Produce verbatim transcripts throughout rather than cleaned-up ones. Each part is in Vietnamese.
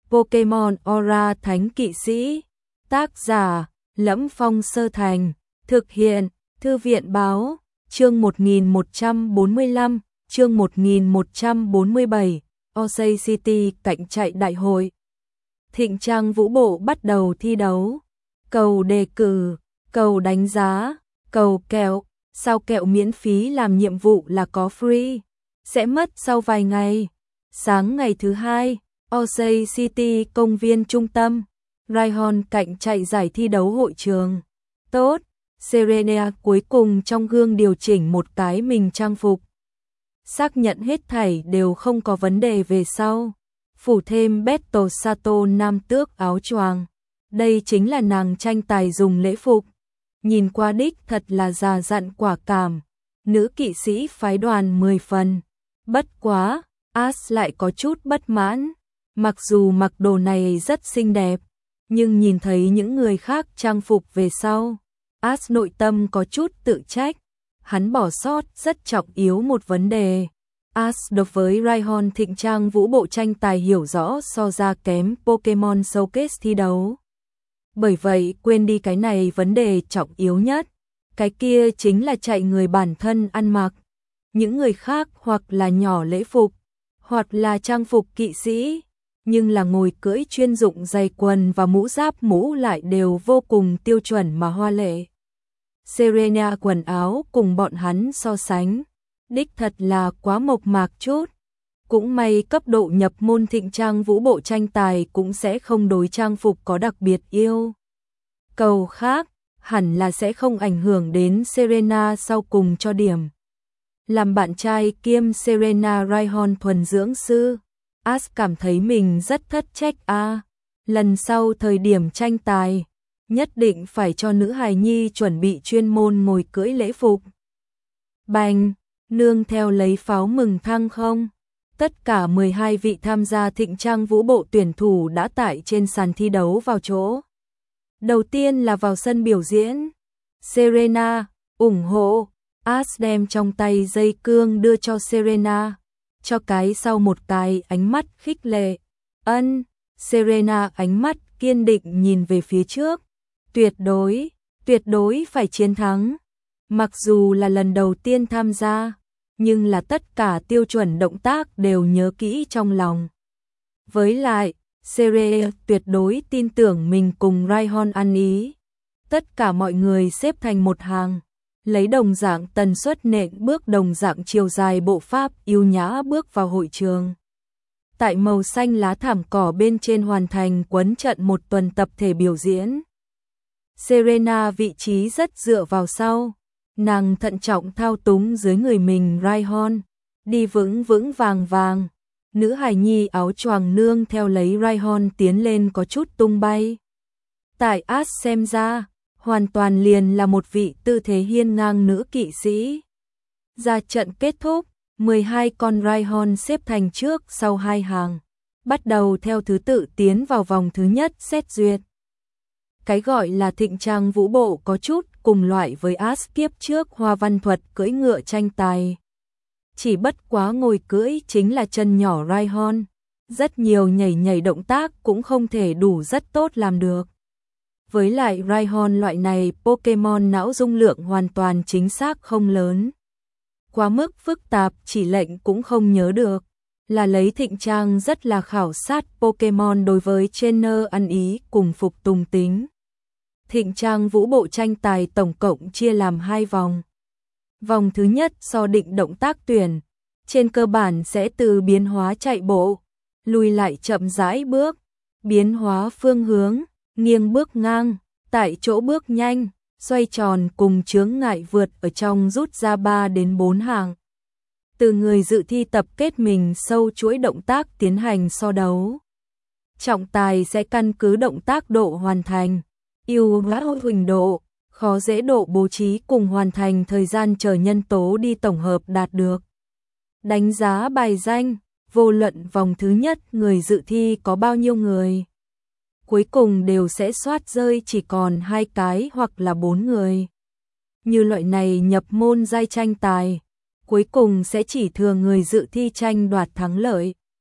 Pokemon Aura Thánh Kỵ Sĩ. Tác giả: Lẫm Phong Sơ Thành. Thực hiện: Thư viện Báo. Chương một nghìn một trăm bốn mươi lăm, chương một nghìn một trăm bốn mươi bảy, Osei City cạnh chạy đại hội. Thịnh Trang Vũ Bộ bắt đầu thi đấu. Cầu đề cử, cầu đánh giá, cầu kẹo. Sao kẹo miễn phí làm nhiệm vụ là có free. Sẽ mất sau vài ngày. Sáng ngày thứ hai, Osei City công viên trung tâm. Raihan cạnh chạy giải thi đấu hội trường. Tốt, Serena cuối cùng trong gương điều chỉnh một cái mình trang phục. Xác nhận hết thảy đều không có vấn đề về sau. Phủ thêm Beto Sato nam tước áo choàng. Đây chính là nàng tranh tài dùng lễ phục. Nhìn qua đích thật là già dặn quả cảm. Nữ kỵ sĩ phái đoàn mười phần. Bất quá, Ash lại có chút bất mãn. Mặc dù mặc đồ này rất xinh đẹp, nhưng nhìn thấy những người khác trang phục về sau, Ash nội tâm có chút tự trách. Hắn bỏ sót rất trọng yếu một vấn đề. Ash đối với Raihan Thịnh Trang Vũ Bộ tranh tài hiểu rõ so ra kém Pokemon Showcase thi đấu. Bởi vậy quên đi cái này vấn đề trọng yếu nhất. Cái kia chính là chạy người bản thân ăn mặc. Những người khác hoặc là nhỏ lễ phục, hoặc là trang phục kỵ sĩ, nhưng là ngồi cưỡi chuyên dụng giày quần và mũ giáp mũ lại đều vô cùng tiêu chuẩn mà hoa lệ. Serena quần áo cùng bọn hắn so sánh, đích thật là quá mộc mạc chút. Cũng may cấp độ nhập môn Thịnh Trang Vũ Bộ tranh tài cũng sẽ không đối trang phục có đặc biệt yêu cầu khác, hẳn là sẽ không ảnh hưởng đến Serena sau cùng cho điểm. Làm bạn trai kiêm Serena Raihan thuần dưỡng sư, Ash cảm thấy mình rất thất trách a. À, lần sau thời điểm tranh tài, nhất định phải cho nữ hài nhi chuẩn bị chuyên môn ngồi cưỡi lễ phục. Bành, nương theo lấy pháo mừng thăng không? Tất cả mười hai vị tham gia Thịnh Trang Vũ Bộ tuyển thủ đã tại trên sàn thi đấu vào chỗ. Đầu tiên là vào sân biểu diễn. Serena, ủng hộ. Ash đem trong tay dây cương đưa cho Serena. Cho cái sau một cái ánh mắt khích lệ. Ân, Serena ánh mắt kiên định nhìn về phía trước. Tuyệt đối, tuyệt đối phải chiến thắng. Mặc dù là lần đầu tiên tham gia, nhưng là tất cả tiêu chuẩn động tác đều nhớ kỹ trong lòng. Với lại, Serena tuyệt đối tin tưởng mình cùng Raihan ăn ý. Tất cả mọi người xếp thành một hàng, lấy đồng dạng tần suất nện bước đồng dạng chiều dài bộ pháp yêu nhã bước vào hội trường. Tại màu xanh lá thảm cỏ bên trên hoàn thành quấn trận một tuần tập thể biểu diễn. Serena vị trí rất dựa vào sau. Nàng thận trọng thao túng dưới người mình Raihan, đi vững vững vàng vàng. Nữ hài nhi áo choàng nương theo lấy Raihan tiến lên có chút tung bay. Tại Ash xem ra, hoàn toàn liền là một vị tư thế hiên ngang nữ kỵ sĩ. Ra trận kết thúc, mười hai con Raihan xếp thành trước sau hai hàng, bắt đầu theo thứ tự tiến vào vòng thứ nhất xét duyệt. Cái gọi là Thịnh Trang Vũ Bộ có chút cùng loại với Ash kiếp trước Hoa Văn Thuật cưỡi ngựa tranh tài. Chỉ bất quá ngồi cưỡi chính là chân nhỏ Raihan, rất nhiều nhảy nhảy động tác cũng không thể đủ rất tốt làm được. Với lại Raihan loại này Pokemon não dung lượng hoàn toàn chính xác không lớn. Quá mức phức tạp chỉ lệnh cũng không nhớ được. Là lấy Thịnh Trang rất là khảo sát Pokemon đối với trainer ăn ý cùng phục tùng tính. Thịnh Trang Vũ Bộ tranh tài tổng cộng chia làm hai vòng. Vòng thứ nhất so định động tác tuyển, trên cơ bản sẽ từ biến hóa chạy bộ, lùi lại chậm rãi bước, biến hóa phương hướng, nghiêng bước ngang, tại chỗ bước nhanh, xoay tròn cùng chướng ngại vượt ở trong rút ra ba đến bốn hàng. Từ người dự thi tập kết mình sâu chuỗi động tác tiến hành so đấu. Trọng tài sẽ căn cứ động tác độ hoàn thành, ưu huỳnh độ, khó dễ độ bố trí cùng hoàn thành thời gian chờ nhân tố đi tổng hợp đạt được. Đánh giá bài danh, vô luận vòng thứ nhất người dự thi có bao nhiêu người. Cuối cùng đều sẽ soát rơi chỉ còn hai cái hoặc là bốn người. Như loại này nhập môn giai tranh tài, cuối cùng sẽ chỉ thừa người dự thi tranh đoạt thắng lợi.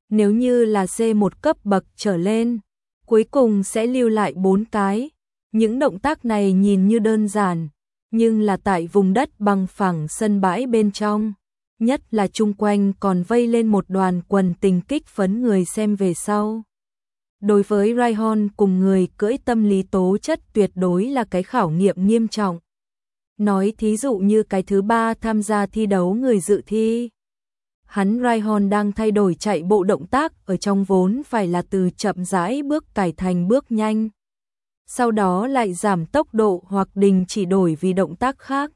Nếu như là C một cấp bậc trở lên, cuối cùng sẽ lưu lại bốn cái. Những động tác này nhìn như đơn giản, nhưng là tại vùng đất bằng phẳng sân bãi bên trong, nhất là chung quanh còn vây lên một đoàn quần tình kích phấn người xem về sau. Đối với Ryan cùng người cưỡi tâm lý tố chất tuyệt đối là cái khảo nghiệm nghiêm trọng. Nói thí dụ như cái thứ ba tham gia thi đấu người dự thi. Hắn Ryan đang thay đổi chạy bộ động tác ở trong vốn phải là từ chậm rãi bước cải thành bước nhanh. Sau đó lại giảm tốc độ hoặc đình chỉ đổi vì động tác khác.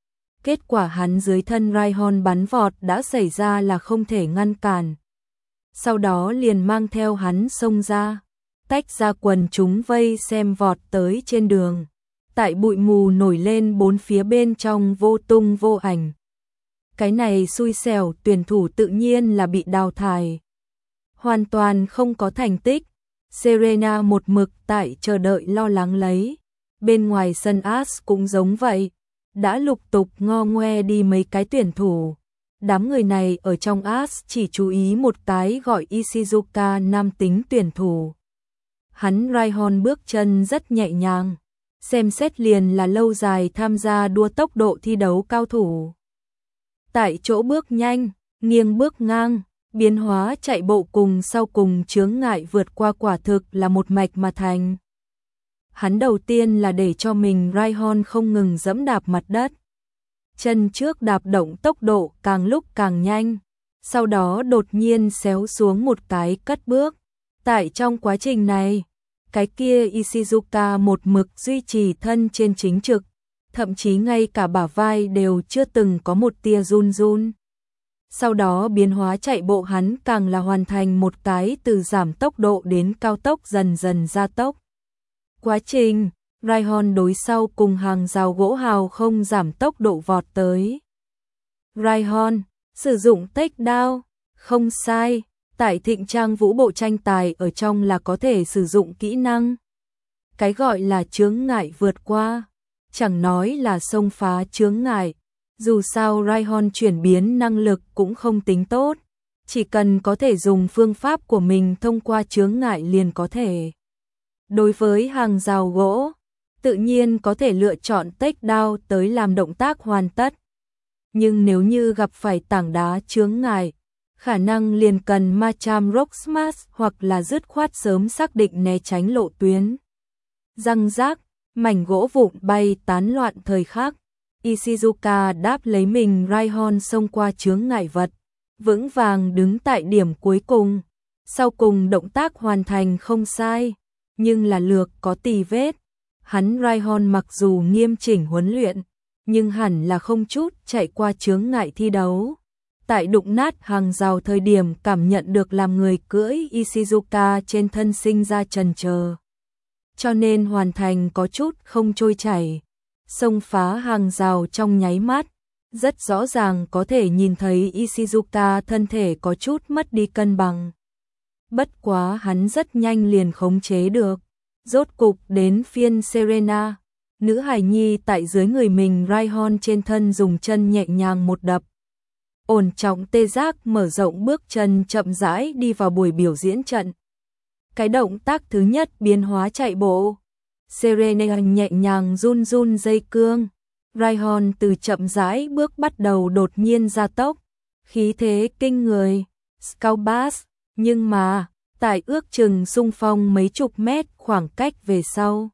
Kết quả hắn dưới thân Ryan bắn vọt đã xảy ra là không thể ngăn cản. Sau đó liền mang theo hắn xông ra, tách ra quần chúng vây xem vọt tới trên đường. Tại bụi mù nổi lên bốn phía bên trong vô tung vô ảnh. Cái này xui xẻo tuyển thủ tự nhiên là bị đào thải. Hoàn toàn không có thành tích. Serena một mực tại chờ đợi lo lắng lấy. Bên ngoài sân As cũng giống vậy. Đã lục tục ngo ngoe đi mấy cái tuyển thủ. Đám người này ở trong As chỉ chú ý một cái gọi Ishizuka nam tính tuyển thủ. Hắn Ryan bước chân rất nhẹ nhàng. Xem xét liền là lâu dài tham gia đua tốc độ thi đấu cao thủ. Tại chỗ bước nhanh, nghiêng bước ngang, biến hóa chạy bộ cùng sau cùng chướng ngại vượt qua quả thực là một mạch mà thành. Hắn đầu tiên là để cho mình Ryan không ngừng dẫm đạp mặt đất. Chân trước đạp động tốc độ càng lúc càng nhanh, sau đó đột nhiên xéo xuống một cái cất bước. Tại trong quá trình này, cái kia Ishizuka một mực duy trì thân trên chính trực, thậm chí ngay cả bả vai đều chưa từng có một tia run run. Sau đó biến hóa chạy bộ hắn càng là hoàn thành một cái từ giảm tốc độ đến cao tốc dần dần gia tốc. Quá trình, Ryan đối sau cùng hàng rào gỗ hào không giảm tốc độ vọt tới. Ryan, sử dụng takedown, không sai. Tại Thịnh Trang Vũ bộ tranh tài ở trong là có thể sử dụng kỹ năng. Cái gọi là chướng ngại vượt qua, chẳng nói là xông phá chướng ngại. Dù sao Ryan chuyển biến năng lực cũng không tính tốt, chỉ cần có thể dùng phương pháp của mình thông qua chướng ngại liền có thể. Đối với hàng rào gỗ, tự nhiên có thể lựa chọn takedown tới làm động tác hoàn tất. Nhưng nếu như gặp phải tảng đá chướng ngại, khả năng liền cần Machamp Rock Smash hoặc là dứt khoát sớm xác định né tránh lộ tuyến. Răng rác, mảnh gỗ vụn bay tán loạn thời khắc. Ishizuka đáp lấy mình Ryan xông qua chướng ngại vật, vững vàng đứng tại điểm cuối cùng. Sau cùng động tác hoàn thành không sai, nhưng là lược có tì vết. Hắn Ryan mặc dù nghiêm chỉnh huấn luyện, nhưng hẳn là không chút chạy qua chướng ngại thi đấu. Tại đụng nát hàng rào thời điểm cảm nhận được làm người cưỡi Ishizuka trên thân sinh ra chần chờ. Cho nên hoàn thành có chút không trôi chảy. Xông phá hàng rào trong nháy mắt, rất rõ ràng có thể nhìn thấy Ishizuka thân thể có chút mất đi cân bằng. Bất quá hắn rất nhanh liền khống chế được. Rốt cục đến phiên Serena, nữ hài nhi tại dưới người mình Ryan trên thân dùng chân nhẹ nhàng một đập. Ổn trọng tê giác mở rộng bước chân chậm rãi đi vào buổi biểu diễn trận. Cái động tác thứ nhất biến hóa chạy bộ. Serena nhẹ nhàng run run dây cương. Ryan từ chậm rãi bước bắt đầu đột nhiên gia tốc. Khí thế kinh người. Scout Bass. Nhưng mà, tại ước chừng xung phong mấy chục mét khoảng cách về sau,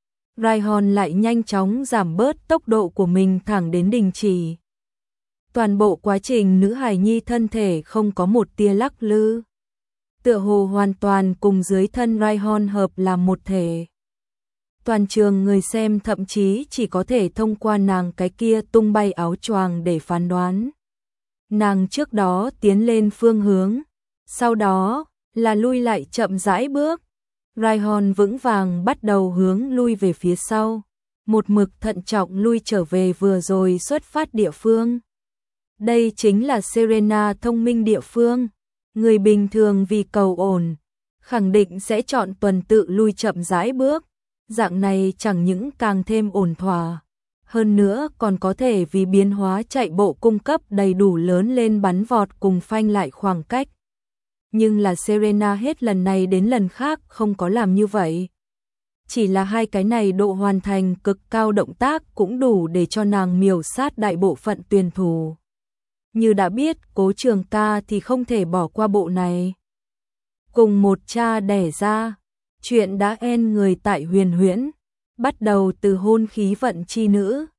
Ryan lại nhanh chóng giảm bớt tốc độ của mình thẳng đến đình chỉ. Toàn bộ quá trình nữ hài nhi thân thể không có một tia lắc lư. Tựa hồ hoàn toàn cùng dưới thân Ryan hợp làm một thể. Toàn trường người xem thậm chí chỉ có thể thông qua nàng cái kia tung bay áo choàng để phán đoán. Nàng trước đó tiến lên phương hướng, sau đó là lui lại chậm rãi bước. Ryan vững vàng bắt đầu hướng lui về phía sau, một mực thận trọng lui trở về vừa rồi xuất phát địa phương. Đây chính là Serena thông minh địa phương. Người bình thường vì cầu ổn, khẳng định sẽ chọn tuần tự lui chậm rãi bước. Dạng này chẳng những càng thêm ổn thỏa, hơn nữa còn có thể vì biến hóa chạy bộ cung cấp đầy đủ lớn lên bắn vọt cùng phanh lại khoảng cách. Nhưng là Serena hết lần này đến lần khác không có làm như vậy. Chỉ là hai cái này độ hoàn thành cực cao động tác cũng đủ để cho nàng miểu sát đại bộ phận tuyển thủ. Như đã biết, Cố Trường Ca thì không thể bỏ qua bộ này. Cùng một cha đẻ ra, chuyện đã en người tại Huyền Huyễn, bắt đầu từ hôn khí vận chi nữ,